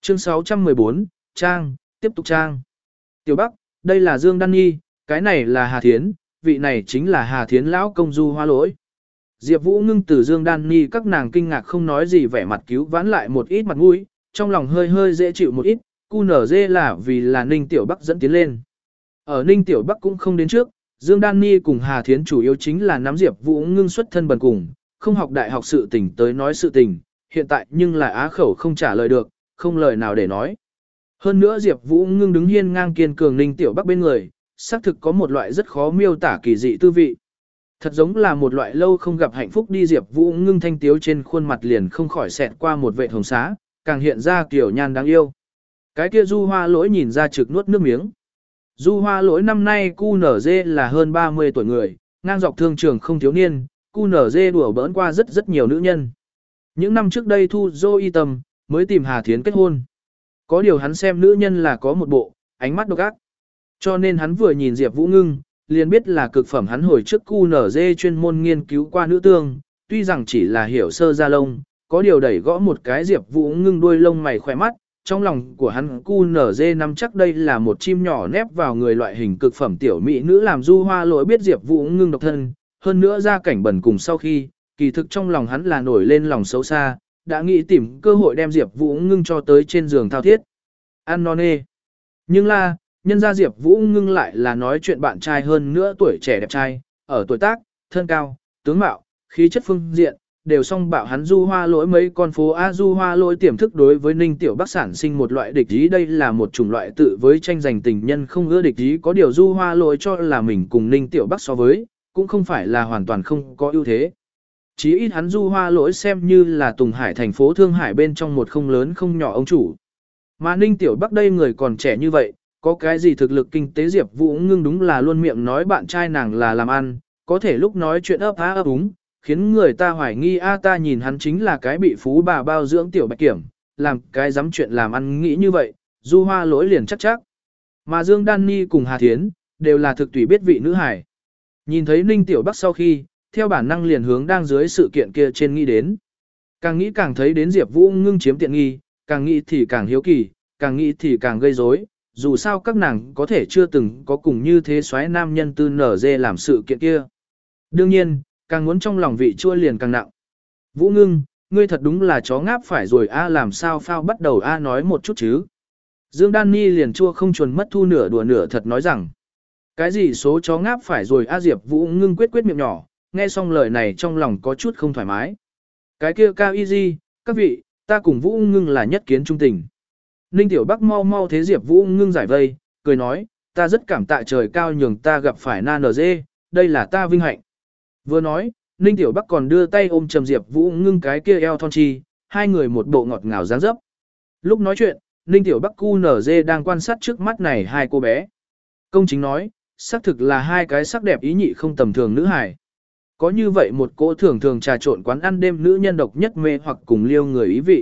Chương 614, Trang, tiếp tục Trang. Tiểu Bắc, đây là Dương Đan Nhi, cái này là Hà Thiến, vị này chính là Hà Thiến lão công Du Hoa Lỗi. Diệp Vũ Ngưng từ Dương Đan Nhi các nàng kinh ngạc không nói gì vẻ mặt cứu vãn lại một ít mặt mũi, trong lòng hơi hơi dễ chịu một ít, QNZ là vì là Ninh Tiểu Bắc dẫn tiến lên. Ở Ninh Tiểu Bắc cũng không đến trước, Dương Đan Nhi cùng Hà Thiến chủ yếu chính là nắm Diệp Vũ Ngưng xuất thân bần cùng, không học đại học sự tình tới nói sự tình, hiện tại nhưng là á khẩu không trả lời được, không lời nào để nói. Hơn nữa Diệp Vũ Ngưng đứng hiên ngang kiên cường Ninh Tiểu Bắc bên người, xác thực có một loại rất khó miêu tả kỳ dị tư vị. Thật giống là một loại lâu không gặp hạnh phúc đi. Diệp Vũ Ngưng thanh tiếu trên khuôn mặt liền không khỏi xẹt qua một vệt hồng xá, càng hiện ra kiểu nhan đáng yêu. Cái kia Du Hoa Lỗi nhìn ra trực nuốt nước miếng. Du Hoa Lỗi năm nay QNZ là hơn 30 tuổi người, ngang dọc thương trường không thiếu niên, QNZ đùa bỡn qua rất nhiều nữ nhân. Những năm trước đây Thu Dô Y Tâm mới tìm Hà Thiến kết hôn. Có điều hắn xem nữ nhân là có một bộ, ánh mắt độc ác. Cho nên hắn vừa nhìn Diệp Vũ Ngưng, liền biết là cực phẩm. Hắn hồi trước QNZ chuyên môn nghiên cứu qua nữ tương, tuy rằng chỉ là hiểu sơ da lông, có điều đẩy gõ một cái Diệp Vũ Ngưng đuôi lông mày khỏe mắt, trong lòng của hắn QNZ nắm chắc đây là một chim nhỏ nép vào người loại hình cực phẩm tiểu mỹ nữ. Làm Du Hoa Lỗi biết Diệp Vũ Ngưng độc thân, hơn nữa gia cảnh bẩn cùng sau khi, kỳ thực trong lòng hắn là nổi lên lòng xấu xa, đã nghĩ tìm cơ hội đem Diệp Vũ Ngưng cho tới trên giường thao thiết. Ăn non nê. Nhưng là, nhân gia Diệp Vũ Ngưng lại là nói chuyện bạn trai, hơn nữa tuổi trẻ đẹp trai, ở tuổi tác, thân cao, tướng mạo, khí chất phương diện, đều song bạo hắn Du Hoa Lỗi mấy con phố. Du Hoa Lỗi tiềm thức đối với Ninh Tiểu Bắc sản sinh một loại địch ý, đây là một chủng loại tự với tranh giành tình nhân không ưa địch ý. Có điều Du Hoa Lỗi cho là mình cùng Ninh Tiểu Bắc so với, cũng không phải là hoàn toàn không có ưu thế. Chí ít hắn Du Hoa Lỗi xem như là Tùng Hải thành phố Thương Hải bên trong một không lớn không nhỏ ông chủ. Mà Ninh Tiểu Bắc đây người còn trẻ như vậy, có cái gì thực lực kinh tế Diệp Vũ Ngưng đúng là luôn miệng nói bạn trai nàng là làm ăn, có thể lúc nói chuyện ấp á ấp úng, khiến người ta hoài nghi ta nhìn hắn chính là cái bị phú bà bao dưỡng tiểu bạch kiểm, làm cái dám chuyện làm ăn nghĩ như vậy, Du Hoa Lỗi liền chắc. Mà Dương Đan Ni cùng Hà Thiến, đều là thực tùy biết vị nữ hải. Nhìn thấy Ninh Tiểu Bắc sau khi, theo bản năng liền hướng đang dưới sự kiện kia trên nghĩ đến. Càng nghĩ càng thấy đến Diệp Vũ Ngưng chiếm tiện nghi, càng nghĩ thì càng hiếu kỳ, càng nghĩ thì càng gây rối. Dù sao các nàng có thể chưa từng có cùng như thế soái nam nhân tư nở dê làm sự kiện kia. Đương nhiên, càng muốn trong lòng vị chua liền càng nặng. Vũ Ngưng, ngươi thật đúng là chó ngáp phải rồi làm sao phao bắt đầu nói một chút chứ. Dương Đan Ni liền chua không chuồn mất thu nửa đùa nửa thật nói rằng. Cái gì số chó ngáp phải rồi Diệp Vũ Ngưng quyết miệng nhỏ, nghe xong lời này trong lòng có chút không thoải mái. Cái kia Cao Y Di, các vị, ta cùng Vũ Ngưng là nhất kiến trung tình. Ninh Tiểu Bắc mau thế Diệp Vũ Ngưng giải vây, cười nói, ta rất cảm tạ trời cao nhường ta gặp phải Na NG, đây là ta vinh hạnh. Vừa nói, Ninh Tiểu Bắc còn đưa tay ôm chầm Diệp Vũ Ngưng cái kia eo thon chi, hai người một bộ ngọt ngào dáng dấp. Lúc nói chuyện, Ninh Tiểu Bắc QNZ đang quan sát trước mắt này hai cô bé. Công chính nói, xác thực là hai cái sắc đẹp ý nhị không tầm thường nữ hài. Có như vậy một cô thường thường trà trộn quán ăn đêm nữ nhân độc nhất mê hoặc cùng liêu người ý vị.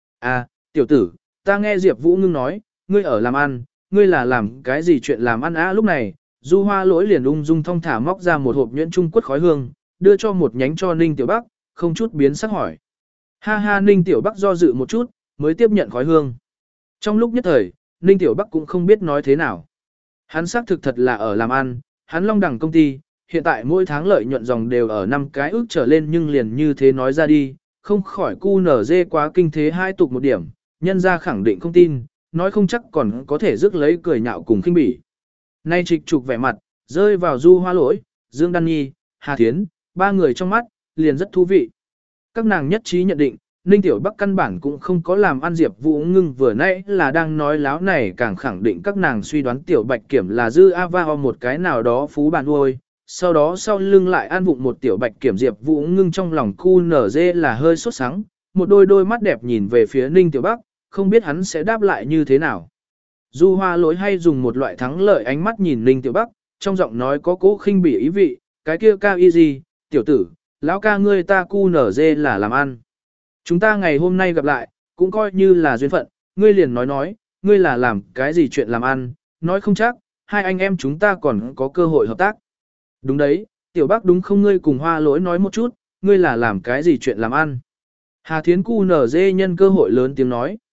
Tiểu tử, ta nghe Diệp Vũ Ngưng nói, ngươi ở làm ăn, ngươi là làm cái gì chuyện làm ăn lúc này, Du Hoa Lỗi liền ung dung thong thả móc ra một hộp nhuyễn trung quất khói hương, đưa cho một nhánh cho Ninh Tiểu Bắc, không chút biến sắc hỏi. Ha Ninh Tiểu Bắc do dự một chút, mới tiếp nhận khói hương. Trong lúc nhất thời, Ninh Tiểu Bắc cũng không biết nói thế nào. Hắn xác thực thật là ở làm ăn, hắn Long Đẳng công ty, hiện tại mỗi tháng lợi nhuận dòng đều ở 5 cái ước trở lên, nhưng liền như thế nói ra đi, không khỏi QNZ quá kinh thế hai tục một điểm, nhân ra khẳng định không tin, nói không chắc còn có thể rước lấy cười nhạo cùng khinh bỉ. Nay trịch trục vẻ mặt, rơi vào Du Hoa Lỗi, Dương Đan Nhi, Hà Thiến, ba người trong mắt, liền rất thú vị. Các nàng nhất trí nhận định, Ninh Tiểu Bắc căn bản cũng không có làm ăn Diệp Vũ Ngưng vừa nãy là đang nói láo này, càng khẳng định các nàng suy đoán Tiểu Bạch Kiểm là dư Avao một cái nào đó phú bà nuôi. Sau đó sau lưng lại an vụng một Tiểu Bạch Kiểm. Diệp Vũ Ngưng trong lòng QNZ là hơi sốt sắng, một đôi mắt đẹp nhìn về phía Ninh Tiểu Bắc, không biết hắn sẽ đáp lại như thế nào. Du Hoa Lỗi hay dùng một loại thắng lợi ánh mắt nhìn Ninh Tiểu Bắc, trong giọng nói có cố khinh bỉ ý vị, cái kia Cao Y gì, tiểu tử, lão ca ngươi ta QNZ là làm ăn. Chúng ta ngày hôm nay gặp lại, cũng coi như là duyên phận, ngươi liền nói, ngươi là làm cái gì chuyện làm ăn, nói không chắc, hai anh em chúng ta còn có cơ hội hợp tác. Đúng đấy, Tiểu Bắc đúng không, ngươi cùng Hoa Lỗi nói một chút, ngươi là làm cái gì chuyện làm ăn. Hà Thiến QNZ nhân cơ hội lớn tiếng nói.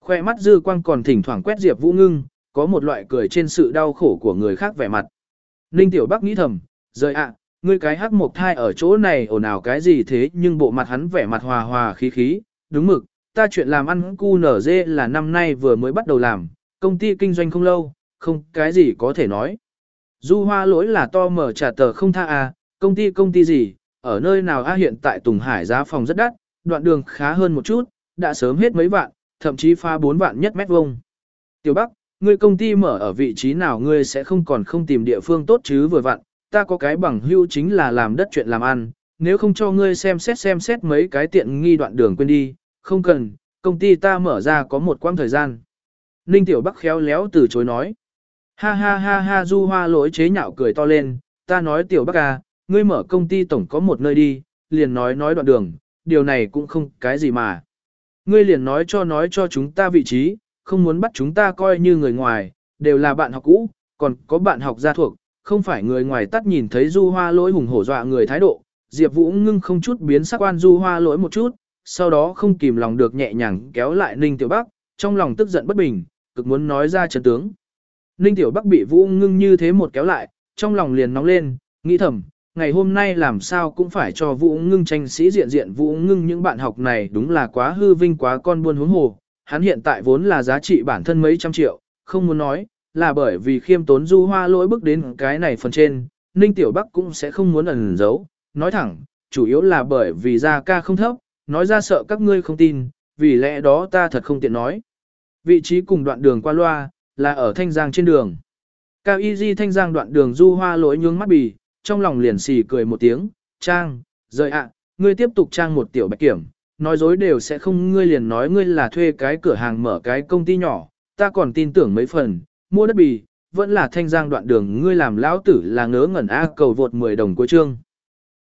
Khoe mắt dư quang còn thỉnh thoảng quét Diệp Vũ Ngưng, có một loại cười trên sự đau khổ của người khác vẻ mặt. Ninh Tiểu Bắc nghĩ thầm, rời ạ, ngươi cái hắc mộc thai ở chỗ này ồn ào cái gì thế, nhưng bộ mặt hắn vẻ mặt hòa hòa khí khí, đúng mực, ta chuyện làm ăn QNZ là năm nay vừa mới bắt đầu làm, công ty kinh doanh không lâu, không cái gì có thể nói. Du Hoa lỗi là to mở trả tờ không tha à, công ty gì, ở nơi nào a, hiện tại Tùng Hải giá phòng rất đắt, đoạn đường khá hơn một chút, đã sớm hết mấy vạn, thậm chí pha 4 vạn nhất mét vuông. Tiểu Bắc, ngươi công ty mở ở vị trí nào ngươi sẽ không tìm địa phương tốt chứ vừa vặn, ta có cái bằng hữu chính là làm đất chuyện làm ăn, nếu không cho ngươi xem xét mấy cái tiện nghi đoạn đường quên đi, không cần, công ty ta mở ra có một quãng thời gian. Ninh Tiểu Bắc khéo léo từ chối nói. Ha ha ha ha, Du Hoa lỗi chế nhạo cười to lên, ta nói Tiểu Bắc à, ngươi mở công ty tổng có một nơi đi, liền nói đoạn đường, điều này cũng không cái gì mà. Ngươi liền nói cho chúng ta vị trí, không muốn bắt chúng ta coi như người ngoài, đều là bạn học cũ, còn có bạn học gia thuộc, không phải người ngoài tắt nhìn thấy Du Hoa lỗi hùng hổ dọa người thái độ. Diệp Vũ Ngưng không chút biến sắc quan Du Hoa lỗi một chút, sau đó không kìm lòng được nhẹ nhàng kéo lại Ninh Tiểu Bắc, trong lòng tức giận bất bình, cực muốn nói ra chân tướng. Ninh Tiểu Bắc bị Vũ Ngưng như thế một kéo lại, trong lòng liền nóng lên, nghĩ thầm, ngày hôm nay làm sao cũng phải cho Vũ Ngưng tranh sĩ diện. Vũ Ngưng những bạn học này đúng là quá hư vinh quá con buôn huống hồ, hắn hiện tại vốn là giá trị bản thân mấy trăm triệu, không muốn nói, là bởi vì khiêm tốn Du Hoa lỗi bước đến cái này phần trên, Ninh Tiểu Bắc cũng sẽ không muốn ẩn giấu, nói thẳng, chủ yếu là bởi vì gia ca không thấp, nói ra sợ các ngươi không tin, vì lẽ đó ta thật không tiện nói. Vị trí cùng đoạn đường qua loa, là ở Thanh Giang trên đường. Cao Y Di Thanh Giang đoạn đường Du Hoa lỗi nhướng mắt bì, trong lòng liền xì cười một tiếng, Trang, rời ạ, ngươi tiếp tục trang một tiểu bạch kiểm, nói dối đều sẽ không, ngươi liền nói ngươi là thuê cái cửa hàng mở cái công ty nhỏ, ta còn tin tưởng mấy phần, mua đất bì, vẫn là Thanh Giang đoạn đường, ngươi làm lão tử là ngớ ngẩn a, cầu vượt 10 đồng cuối chương.